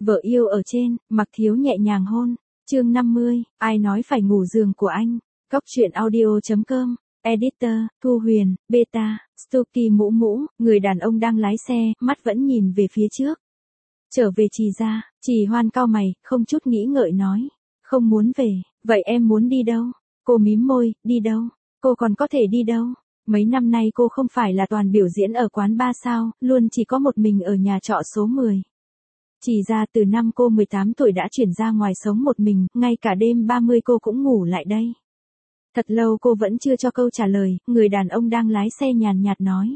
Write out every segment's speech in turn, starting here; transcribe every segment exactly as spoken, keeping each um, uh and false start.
Vợ yêu ở trên, Mặc Thiếu nhẹ nhàng hôn. Chương năm mươi, ai nói phải ngủ giường của anh. Góc truyện audio chấm com. Editor, Thu Huyền, Beta, Stoky Mũ Mũ, người đàn ông đang lái xe, mắt vẫn nhìn về phía trước. Trở về Trì gia, Trì Hoan cau mày, không chút nghĩ ngợi nói. Không muốn về, vậy em muốn đi đâu? Cô mím môi, đi đâu? Cô còn có thể đi đâu? Mấy năm nay cô không phải là toàn biểu diễn ở quán bar sao, luôn chỉ có một mình ở nhà trọ số mười. Trì gia từ năm cô mười tám tuổi đã chuyển ra ngoài sống một mình, ngay cả đêm ba mươi cô cũng ngủ lại đây. Thật lâu cô vẫn chưa cho câu trả lời, người đàn ông đang lái xe nhàn nhạt nói.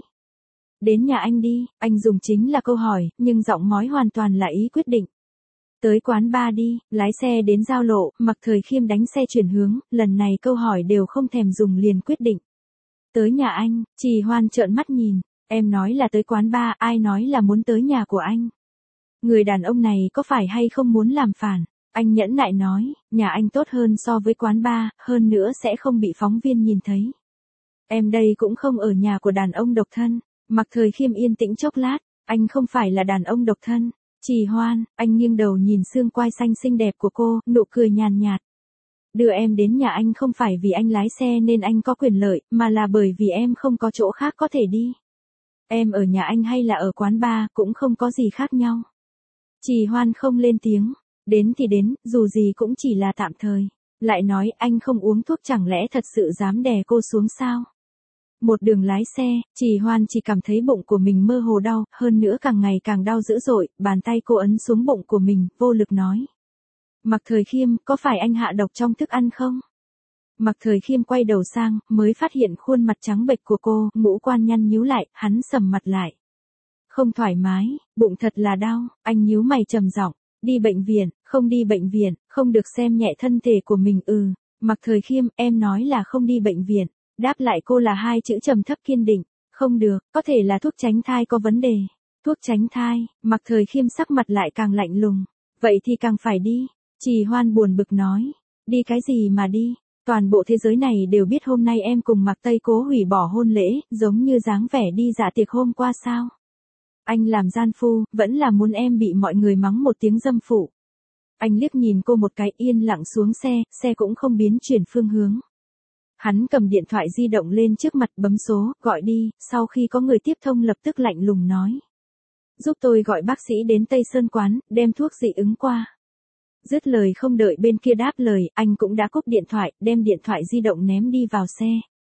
Đến nhà anh đi, anh dùng chính là câu hỏi, nhưng giọng nói hoàn toàn là ý quyết định. Tới quán bar đi, lái xe đến giao lộ, Mặc Thời Khiêm đánh xe chuyển hướng, lần này câu hỏi đều không thèm dùng liền quyết định. Tới nhà anh, Trì Hoan trợn mắt nhìn, em nói là tới quán bar, ai nói là muốn tới nhà của anh. Người đàn ông này có phải hay không muốn làm phản? Anh nhẫn nại nói, nhà anh tốt hơn so với quán bar, hơn nữa sẽ không bị phóng viên nhìn thấy. Em đây cũng không ở nhà của đàn ông độc thân. Mặc Thời Khiêm yên tĩnh chốc lát, anh không phải là đàn ông độc thân. Trì Hoan, anh nghiêng đầu nhìn xương quai xanh xinh đẹp của cô, nụ cười nhàn nhạt. Đưa em đến nhà anh không phải vì anh lái xe nên anh có quyền lợi, mà là bởi vì em không có chỗ khác có thể đi. Em ở nhà anh hay là ở quán bar cũng không có gì khác nhau. Trì Hoan không lên tiếng, đến thì đến, dù gì cũng chỉ là tạm thời. Lại nói anh không uống thuốc chẳng lẽ thật sự dám đè cô xuống sao? Một đường lái xe, Trì Hoan chỉ cảm thấy bụng của mình mơ hồ đau, hơn nữa càng ngày càng đau dữ dội, bàn tay cô ấn xuống bụng của mình, vô lực nói. Mặc Thời Khiêm, có phải anh hạ độc trong thức ăn không? Mặc Thời Khiêm quay đầu sang, mới phát hiện khuôn mặt trắng bệch của cô, ngũ quan nhăn nhíu lại, hắn sầm mặt lại. Không thoải mái, bụng thật là đau, anh nhíu mày trầm giọng, đi bệnh viện, không đi bệnh viện, không được xem nhẹ thân thể của mình ừ. Mặc Thời Khiêm, em nói là không đi bệnh viện. Đáp lại cô là hai chữ trầm thấp kiên định, không được, có thể là thuốc tránh thai có vấn đề. Thuốc tránh thai, Mặc Thời Khiêm sắc mặt lại càng lạnh lùng, vậy thì càng phải đi. Trì Hoan buồn bực nói, đi cái gì mà đi, toàn bộ thế giới này đều biết hôm nay em cùng Mạc Tây cố hủy bỏ hôn lễ, giống như dáng vẻ đi dạ tiệc hôm qua sao. Anh làm gian phu, vẫn là muốn em bị mọi người mắng một tiếng dâm phụ. Anh liếc nhìn cô một cái yên lặng xuống xe, xe cũng không biến chuyển phương hướng. Hắn cầm điện thoại di động lên trước mặt bấm số, gọi đi, sau khi có người tiếp thông lập tức lạnh lùng nói. Giúp tôi gọi bác sĩ đến Tây Sơn quán, đem thuốc dị ứng qua. Dứt lời không đợi bên kia đáp lời, anh cũng đã cúp điện thoại, đem điện thoại di động ném đi vào xe.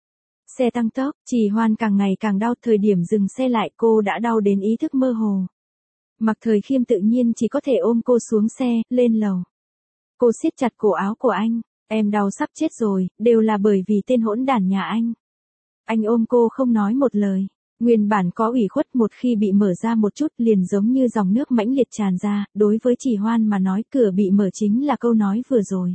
Xe tăng tốc, Trì Hoan càng ngày càng đau, thời điểm dừng xe lại cô đã đau đến ý thức mơ hồ. Mặc Thời Khiêm tự nhiên chỉ có thể ôm cô xuống xe, lên lầu. Cô siết chặt cổ áo của anh. Em đau sắp chết rồi, đều là bởi vì tên hỗn đản nhà anh. Anh ôm cô không nói một lời. Nguyên bản có ủy khuất một khi bị mở ra một chút liền giống như dòng nước mãnh liệt tràn ra, đối với Trì Hoan mà nói cửa bị mở chính là câu nói vừa rồi.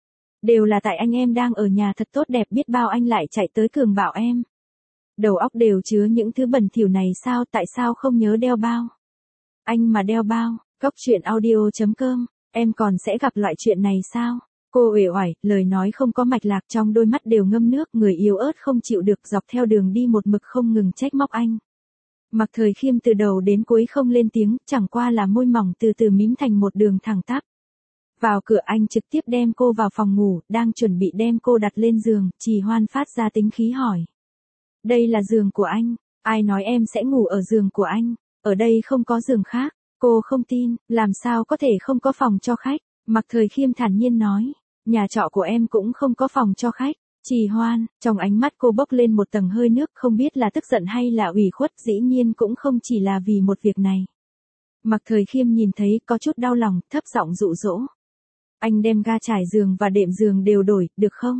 Đều là tại anh em đang ở nhà thật tốt đẹp biết bao anh lại chạy tới cường bạo em. Đầu óc đều chứa những thứ bẩn thỉu này sao, tại sao không nhớ đeo bao? Anh mà đeo bao, góc truyện audio chấm com, em còn sẽ gặp loại chuyện này sao? Cô uể oải, lời nói không có mạch lạc, trong đôi mắt đều ngâm nước, người yếu ớt không chịu được, dọc theo đường đi một mực không ngừng trách móc anh. Mặc Thời Khiêm từ đầu đến cuối không lên tiếng, chẳng qua là môi mỏng từ từ mím thành một đường thẳng tắp. Vào cửa anh trực tiếp đem cô vào phòng ngủ, đang chuẩn bị đem cô đặt lên giường, Trì Hoan phát ra tính khí hỏi. Đây là giường của anh, ai nói em sẽ ngủ ở giường của anh, ở đây không có giường khác. Cô không tin, làm sao có thể không có phòng cho khách. Mặc Thời Khiêm thản nhiên nói. Nhà trọ của em cũng không có phòng cho khách. Trì Hoan, trong ánh mắt cô bốc lên một tầng hơi nước, không biết là tức giận hay là ủy khuất, dĩ nhiên cũng không chỉ là vì một việc này. Mặc Thời Khiêm nhìn thấy có chút đau lòng, thấp giọng dụ dỗ. Anh đem ga trải giường và đệm giường đều đổi, được không?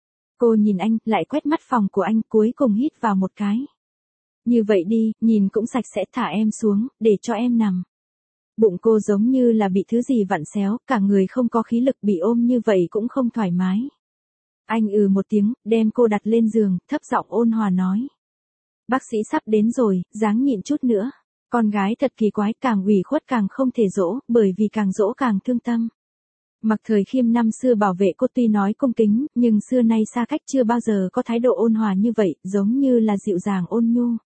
Cô nhìn anh, lại quét mắt phòng của anh, cuối cùng hít vào một cái. Như vậy đi, nhìn cũng sạch sẽ, thả em xuống, để cho em nằm. Bụng cô giống như là bị thứ gì vặn xéo, cả người không có khí lực, bị ôm như vậy cũng không thoải mái. Anh ừ một tiếng, đem cô đặt lên giường, thấp giọng ôn hòa nói. Bác sĩ sắp đến rồi, ráng nhịn chút nữa. Con gái thật kỳ quái, càng ủy khuất càng không thể dỗ, bởi vì càng dỗ càng thương tâm. Mặc Thời Khiêm năm xưa bảo vệ cô tuy nói cung kính, nhưng xưa nay xa cách chưa bao giờ có thái độ ôn hòa như vậy, giống như là dịu dàng ôn nhu.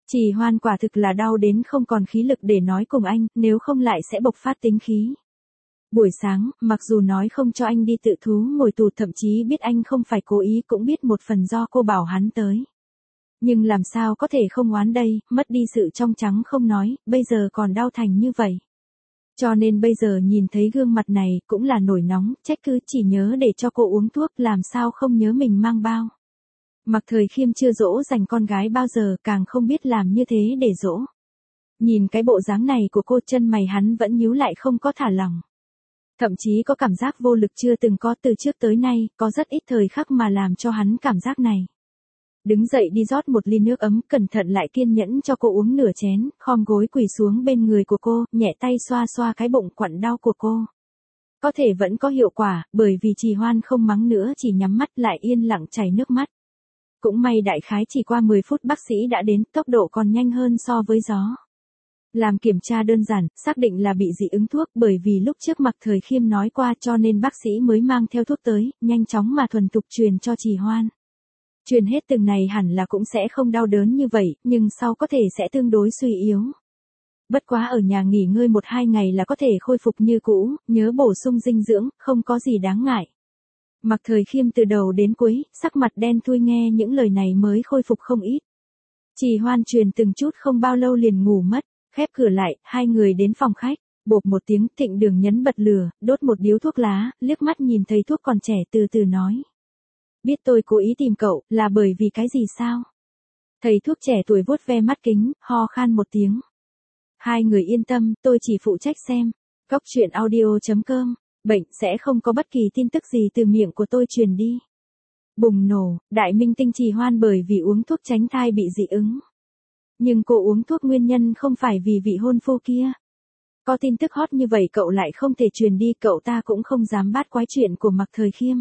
Trì Hoan quả thực là đau đến không còn khí lực để nói cùng anh, nếu không lại sẽ bộc phát tính khí. Buổi sáng, mặc dù nói không cho anh đi tự thú ngồi tù, thậm chí biết anh không phải cố ý, cũng biết một phần do cô bảo hắn tới. Nhưng làm sao có thể không oán đây, mất đi sự trong trắng không nói, bây giờ còn đau thành như vậy. Cho nên bây giờ nhìn thấy gương mặt này, cũng là nổi nóng, trách cứ chỉ nhớ để cho cô uống thuốc, làm sao không nhớ mình mang bao. Mạc Thời Khiêm chưa dỗ dành con gái bao giờ, càng không biết làm như thế để dỗ. Nhìn cái bộ dáng này của cô, chân mày hắn vẫn nhíu lại không có thả lỏng. Thậm chí có cảm giác vô lực chưa từng có từ trước tới nay, có rất ít thời khắc mà làm cho hắn cảm giác này. Đứng dậy đi rót một ly nước ấm, cẩn thận lại kiên nhẫn cho cô uống nửa chén, khom gối quỳ xuống bên người của cô, nhẹ tay xoa xoa cái bụng quặn đau của cô. Có thể vẫn có hiệu quả, bởi vì Trì Hoan không mắng nữa, chỉ nhắm mắt lại yên lặng chảy nước mắt. Cũng may đại khái chỉ qua mười phút bác sĩ đã đến, tốc độ còn nhanh hơn so với gió. Làm kiểm tra đơn giản, xác định là bị dị ứng thuốc, bởi vì lúc trước Mạc Thời Khiêm nói qua cho nên bác sĩ mới mang theo thuốc tới, nhanh chóng mà thuần thục truyền cho Trì Hoan. Truyền hết từng này hẳn là cũng sẽ không đau đớn như vậy, nhưng sau có thể sẽ tương đối suy yếu. Bất quá ở nhà nghỉ ngơi một hai ngày là có thể khôi phục như cũ, nhớ bổ sung dinh dưỡng, không có gì đáng ngại. Mạc Thời Khiêm từ đầu đến cuối, sắc mặt đen thui nghe những lời này mới khôi phục không ít. Trì Hoan truyền từng chút không bao lâu liền ngủ mất, khép cửa lại, hai người đến phòng khách, bộp một tiếng, Thịnh Đường nhấn bật lửa, đốt một điếu thuốc lá, liếc mắt nhìn thấy thuốc còn trẻ từ từ nói. Biết tôi cố ý tìm cậu, là bởi vì cái gì sao? Thầy thuốc trẻ tuổi vuốt ve mắt kính, ho khan một tiếng. Hai người yên tâm, tôi chỉ phụ trách xem. Góc truyện audio chấm com, bệnh sẽ không có bất kỳ tin tức gì từ miệng của tôi truyền đi. Bùng nổ, đại minh tinh Trì Hoan bởi vì uống thuốc tránh thai bị dị ứng. Nhưng cô uống thuốc nguyên nhân không phải vì vị hôn phu kia. Có tin tức hot như vậy cậu lại không thể truyền đi, cậu ta cũng không dám bát quái chuyện của Mạc Thời Khiêm.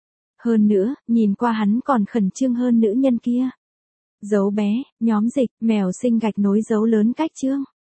Hơn nữa, nhìn qua hắn còn khẩn trương hơn nữ nhân kia. Dấu bé, nhóm dịch, mèo sinh gạch nối dấu lớn cách chương.